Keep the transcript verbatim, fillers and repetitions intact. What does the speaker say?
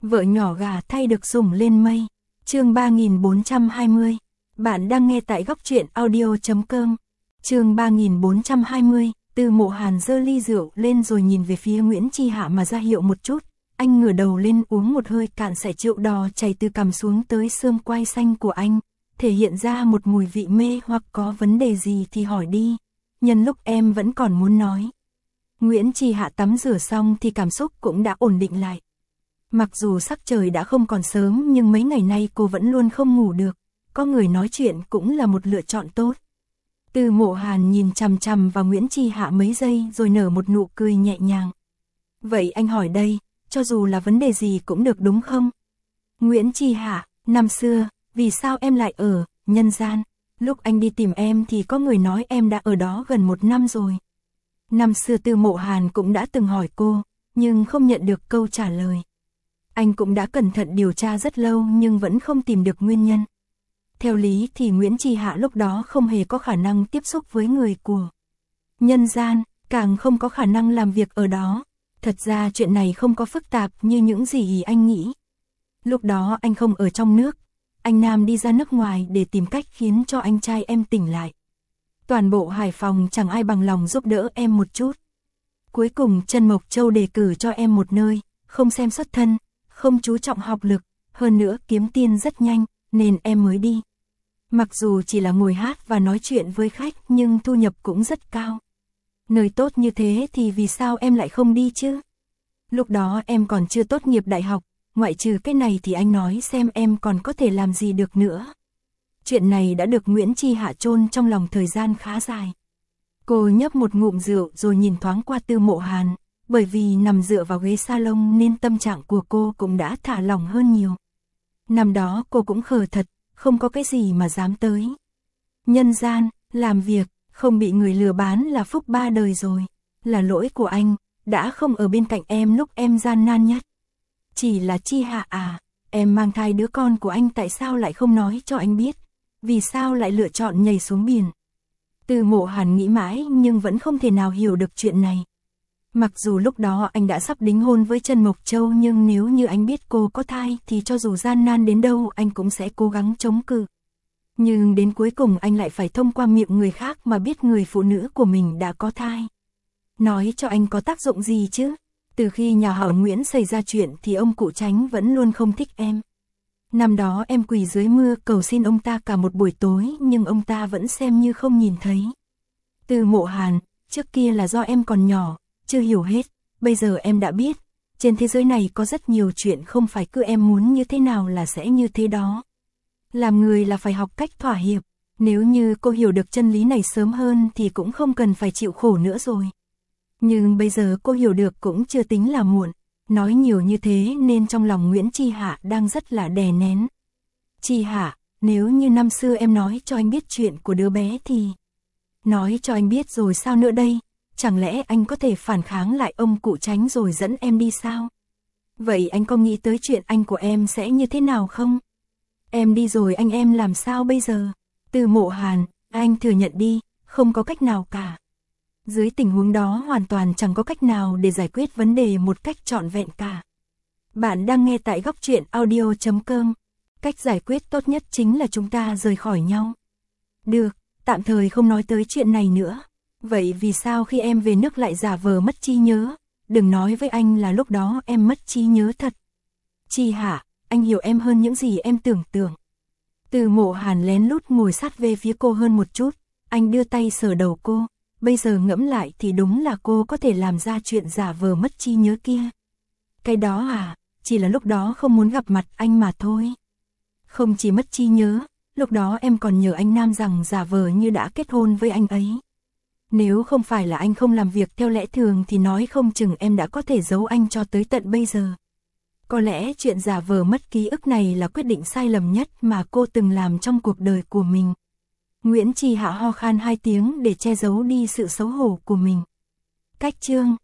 Vợ nhỏ gà thay được sủng lên mây. Chương ba nghìn bốn trăm hai mươi. Bạn đang nghe tại góc truyện audio chấm com. Chương ba nghìn bốn trăm hai mươi. Từ Mộ Hàn giơ ly rượu lên rồi nhìn về phía Nguyễn Chi Hạ mà ra hiệu một chút. Anh ngửa đầu lên uống một hơi cạn sải rượu đỏ chảy từ cằm xuống tới xương quai xanh của anh, thể hiện ra một mùi vị mê hoặc. Có vấn đề gì thì hỏi đi, nhân lúc em vẫn còn muốn nói. Nguyễn Chi Hạ tắm rửa xong thì cảm xúc cũng đã ổn định lại. Mặc dù sắc trời đã không còn sớm nhưng mấy ngày nay cô vẫn luôn không ngủ được, có người nói chuyện cũng là một lựa chọn tốt. Từ Mộ Hàn nhìn chằm chằm vào Nguyễn Chi Hạ mấy giây rồi nở một nụ cười nhẹ nhàng. Vậy anh hỏi đây, cho dù là vấn đề gì cũng được đúng không? Nguyễn Chi Hạ, năm xưa, vì sao em lại ở nhân gian? Lúc anh đi tìm em thì có người nói em đã ở đó gần một năm rồi. Năm xưa Từ Mộ Hàn cũng đã từng hỏi cô, nhưng không nhận được câu trả lời. Anh cũng đã cẩn thận điều tra rất lâu nhưng vẫn không tìm được nguyên nhân. Theo lý thì Nguyễn Chi Hạ lúc đó không hề có khả năng tiếp xúc với người của nhân gian, càng không có khả năng làm việc ở đó. Thật ra chuyện này không có phức tạp như những gì anh nghĩ. Lúc đó anh không ở trong nước, anh Nam đi ra nước ngoài để tìm cách khiến cho anh trai em tỉnh lại. Toàn bộ Hải Phòng chẳng ai bằng lòng giúp đỡ em một chút. Cuối cùng Trân Mộc Châu đề cử cho em một nơi, không xem xuất thân, không chú trọng học lực, hơn nữa kiếm tiền rất nhanh, nên em mới đi. Mặc dù chỉ là ngồi hát và nói chuyện với khách nhưng thu nhập cũng rất cao. Nơi tốt như thế thì vì sao em lại không đi chứ? Lúc đó em còn chưa tốt nghiệp đại học, ngoại trừ cái này thì anh nói xem em còn có thể làm gì được nữa. Chuyện này đã được Nguyễn Chi Hạ chôn trong lòng thời gian khá dài. Cô nhấp một ngụm rượu rồi nhìn thoáng qua Từ Mộ Hàn, bởi vì nằm dựa vào ghế salon nên tâm trạng của cô cũng đã thả lỏng hơn nhiều. Năm đó cô cũng khờ thật, không có cái gì mà dám tới nhân gian, làm việc, không bị người lừa bán là phúc ba đời rồi. Là lỗi của anh, đã không ở bên cạnh em lúc em gian nan nhất. Chỉ là Chi Hạ à, em mang thai đứa con của anh tại sao lại không nói cho anh biết? Vì sao lại lựa chọn nhảy xuống biển? Từ Mộ Hàn nghĩ mãi nhưng vẫn không thể nào hiểu được chuyện này. Mặc dù lúc đó anh đã sắp đính hôn với Trân Mộc Châu nhưng nếu như anh biết cô có thai thì cho dù gian nan đến đâu anh cũng sẽ cố gắng chống cự. Nhưng đến cuối cùng anh lại phải thông qua miệng người khác mà biết người phụ nữ của mình đã có thai. Nói cho anh có tác dụng gì chứ? Từ khi nhà họ Nguyễn xảy ra chuyện thì ông cụ Tránh vẫn luôn không thích em. Năm đó em quỳ dưới mưa cầu xin ông ta cả một buổi tối nhưng ông ta vẫn xem như không nhìn thấy. Từ Mộ Hàn, trước kia là do em còn nhỏ, chưa hiểu hết, bây giờ em đã biết. Trên thế giới này có rất nhiều chuyện không phải cứ em muốn như thế nào là sẽ như thế đó. Làm người là phải học cách thỏa hiệp. Nếu như cô hiểu được chân lý này sớm hơn thì cũng không cần phải chịu khổ nữa rồi. Nhưng bây giờ cô hiểu được cũng chưa tính là muộn. Nói nhiều như thế nên trong lòng Nguyễn Chi Hạ đang rất là đè nén. Chi Hạ, nếu như năm xưa em nói cho anh biết chuyện của đứa bé thì... Nói cho anh biết rồi sao nữa đây? Chẳng lẽ anh có thể phản kháng lại ông cụ Tránh rồi dẫn em đi sao? Vậy anh có nghĩ tới chuyện anh của em sẽ như thế nào không? Em đi rồi anh em làm sao bây giờ? Từ Mộ Hàn, anh thừa nhận đi, không có cách nào cả. Dưới tình huống đó hoàn toàn chẳng có cách nào để giải quyết vấn đề một cách trọn vẹn cả. Bạn đang nghe tại góc truyện audio chấm com. Cách giải quyết tốt nhất chính là chúng ta rời khỏi nhau. Được, tạm thời không nói tới chuyện này nữa. Vậy vì sao khi em về nước lại giả vờ mất trí nhớ? Đừng nói với anh là lúc đó em mất trí nhớ thật. Chi Hạ, anh hiểu em hơn những gì em tưởng tượng. Từ Mộ Hàn lén lút ngồi sát về phía cô hơn một chút. Anh đưa tay sờ đầu cô. Bây giờ ngẫm lại thì đúng là cô có thể làm ra chuyện giả vờ mất trí nhớ kia. Cái đó à, chỉ là lúc đó không muốn gặp mặt anh mà thôi. Không chỉ mất trí nhớ, lúc đó em còn nhờ anh Nam rằng giả vờ như đã kết hôn với anh ấy. Nếu không phải là anh không làm việc theo lẽ thường thì nói không chừng em đã có thể giấu anh cho tới tận bây giờ. Có lẽ chuyện giả vờ mất ký ức này là quyết định sai lầm nhất mà cô từng làm trong cuộc đời của mình. Nguyễn Chi Hạ ho khan hai tiếng để che giấu đi sự xấu hổ của mình. Cách chương